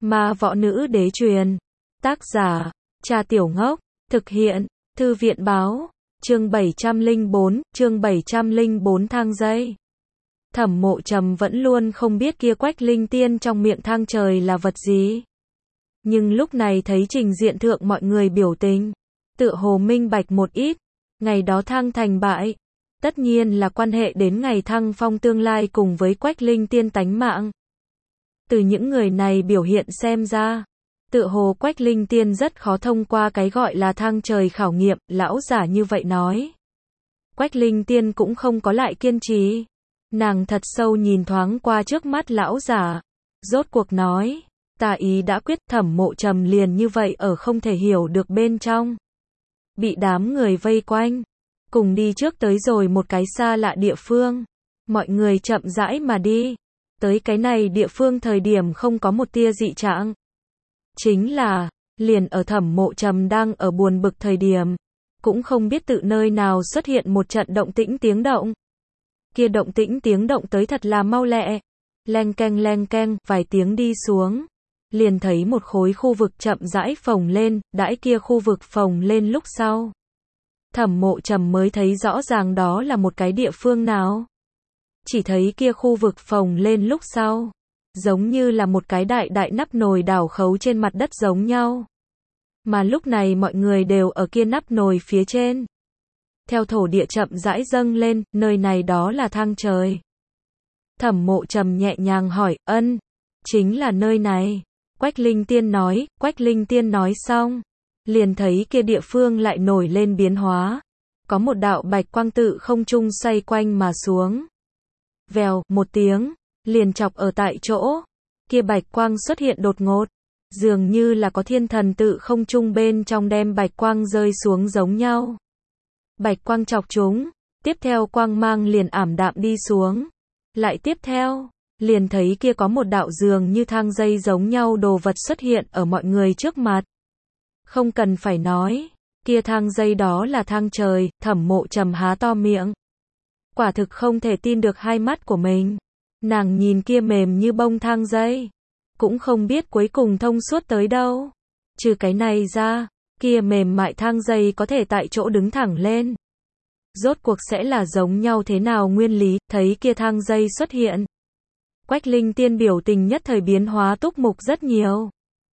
Ma võ nữ đế truyền. Tác giả, Trà Tiểu Ngốc. Thực hiện, Thư viện báo. Chương 704 thang dây. Thẩm Mộ Trầm vẫn luôn không biết kia Quách Linh Tiên trong miệng thang trời là vật gì. Nhưng lúc này thấy trình diện thượng mọi người biểu tình, tựa hồ minh bạch một ít. Ngày đó thang thành bại, tất nhiên là quan hệ đến ngày thăng phong tương lai cùng với Quách Linh Tiên tánh mạng. Từ những người này biểu hiện xem ra, tựa hồ Quách Linh Tiên rất khó thông qua cái gọi là thang trời khảo nghiệm, lão giả như vậy nói. Quách Linh Tiên cũng không có lại kiên trì. Nàng thật sâu nhìn thoáng qua trước mắt lão giả, rốt cuộc nói, ta ý đã quyết. Thẩm Mộ Trầm liền như vậy ở không thể hiểu được bên trong. Bị đám người vây quanh, cùng đi trước tới rồi một cái xa lạ địa phương. Mọi người chậm rãi mà đi. Tới cái này địa phương thời điểm không có một tia dị trạng. Chính là, liền ở Thẩm Mộ Trầm đang ở buồn bực thời điểm, cũng không biết tự nơi nào xuất hiện một trận động tĩnh tiếng động. Kia động tĩnh tiếng động tới thật là mau lẹ. Leng keng, vài tiếng đi xuống. Liền thấy một khối khu vực chậm rãi phồng lên, đãi kia khu vực phồng lên lúc sau. Thẩm Mộ Trầm mới thấy rõ ràng đó là một cái địa phương nào. Chỉ thấy kia khu vực phồng lên lúc sau, giống như là một cái đại nắp nồi đảo khấu trên mặt đất giống nhau. Mà lúc này mọi người đều ở kia nắp nồi phía trên. Theo thổ địa chậm rãi dâng lên, nơi này đó là thang trời. Thẩm Mộ Trầm nhẹ nhàng hỏi, chính là nơi này. Quách Linh Tiên nói xong, liền thấy kia địa phương lại nổi lên biến hóa. Có một đạo bạch quang tự không trung xoay quanh mà xuống. Vèo, một tiếng, liền chọc ở tại chỗ. Kia bạch quang xuất hiện đột ngột, dường như là có thiên thần tự không trung bên trong đem bạch quang rơi xuống giống nhau. Bạch quang chọc chúng, tiếp theo quang mang liền ảm đạm đi xuống. Lại tiếp theo, liền thấy kia có một đạo dường như thang dây giống nhau đồ vật xuất hiện ở mọi người trước mặt. Không cần phải nói, kia thang dây đó là thang trời. Thẩm Mộ Trầm há to miệng, quả thực không thể tin được hai mắt của mình. Nàng nhìn kia mềm như bông thang dây, cũng không biết cuối cùng thông suốt tới đâu. Trừ cái này ra, kia mềm mại thang dây có thể tại chỗ đứng thẳng lên. Rốt cuộc sẽ là giống nhau thế nào nguyên lý. Thấy kia thang dây xuất hiện, Quách Linh Tiên biểu tình nhất thời biến hóa túc mục rất nhiều.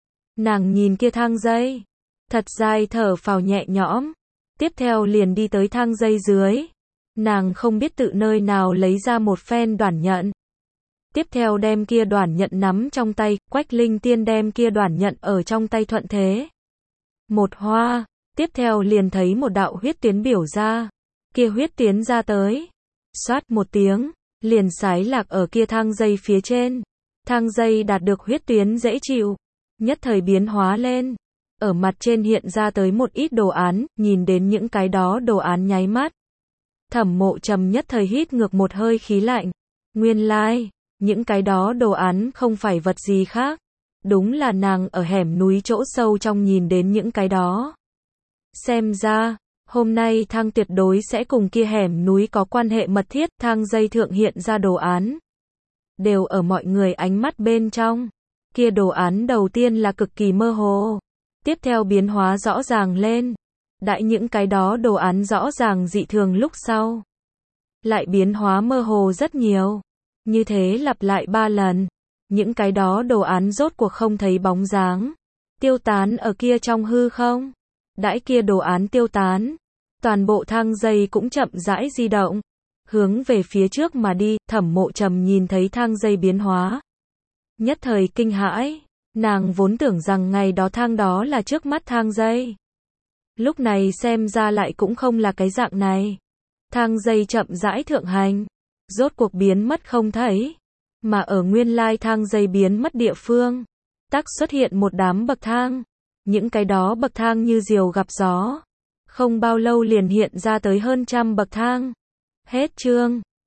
Nàng nhìn kia thang dây, thật dài thở phào nhẹ nhõm. Tiếp theo liền đi tới thang dây dưới. Nàng không biết tự nơi nào lấy ra một phen đoản nhận. Tiếp theo đem kia đoản nhận nắm trong tay. Quách Linh Tiên đem kia đoản nhận ở trong tay thuận thế một hoa. Tiếp theo liền thấy một đạo huyết tuyến biểu ra. Kia huyết tuyến ra tới, xoát một tiếng, liền sái lạc ở kia thang dây phía trên. Thang dây đạt được huyết tuyến dễ chịu, nhất thời biến hóa lên. Ở mặt trên hiện ra tới một ít đồ án. Nhìn đến những cái đó đồ án nháy mắt, Thẩm Mộ Trầm nhất thời hít ngược một hơi khí lạnh. Nguyên lai, những cái đó đồ án không phải vật gì khác. Đúng là nàng ở hẻm núi chỗ sâu trong nhìn đến những cái đó. Xem ra, hôm nay thang tuyệt đối sẽ cùng kia hẻm núi có quan hệ mật thiết. Thang dây thượng hiện ra đồ án, đều ở mọi người ánh mắt bên trong. Kia đồ án đầu tiên là cực kỳ mơ hồ, tiếp theo biến hóa rõ ràng lên. Đãi những cái đó đồ án rõ ràng dị thường lúc sau, lại biến hóa mơ hồ rất nhiều. Như thế lặp lại 3 lần, những cái đó đồ án rốt cuộc không thấy bóng dáng, tiêu tán ở kia trong hư không. Đãi kia đồ án tiêu tán, toàn bộ thang dây cũng chậm rãi di động, hướng về phía trước mà đi. Thẩm Mộ Trầm nhìn thấy thang dây biến hóa, nhất thời kinh hãi. Nàng vốn tưởng rằng ngày đó thang đó là trước mắt thang dây, lúc này xem ra lại cũng không là cái dạng này. Thang dây chậm rãi thượng hành, rốt cuộc biến mất không thấy. Mà ở nguyên lai thang dây biến mất địa phương, tắc xuất hiện một đám bậc thang. Những cái đó bậc thang như diều gặp gió, không bao lâu liền hiện ra tới hơn trăm bậc thang. Hết chương.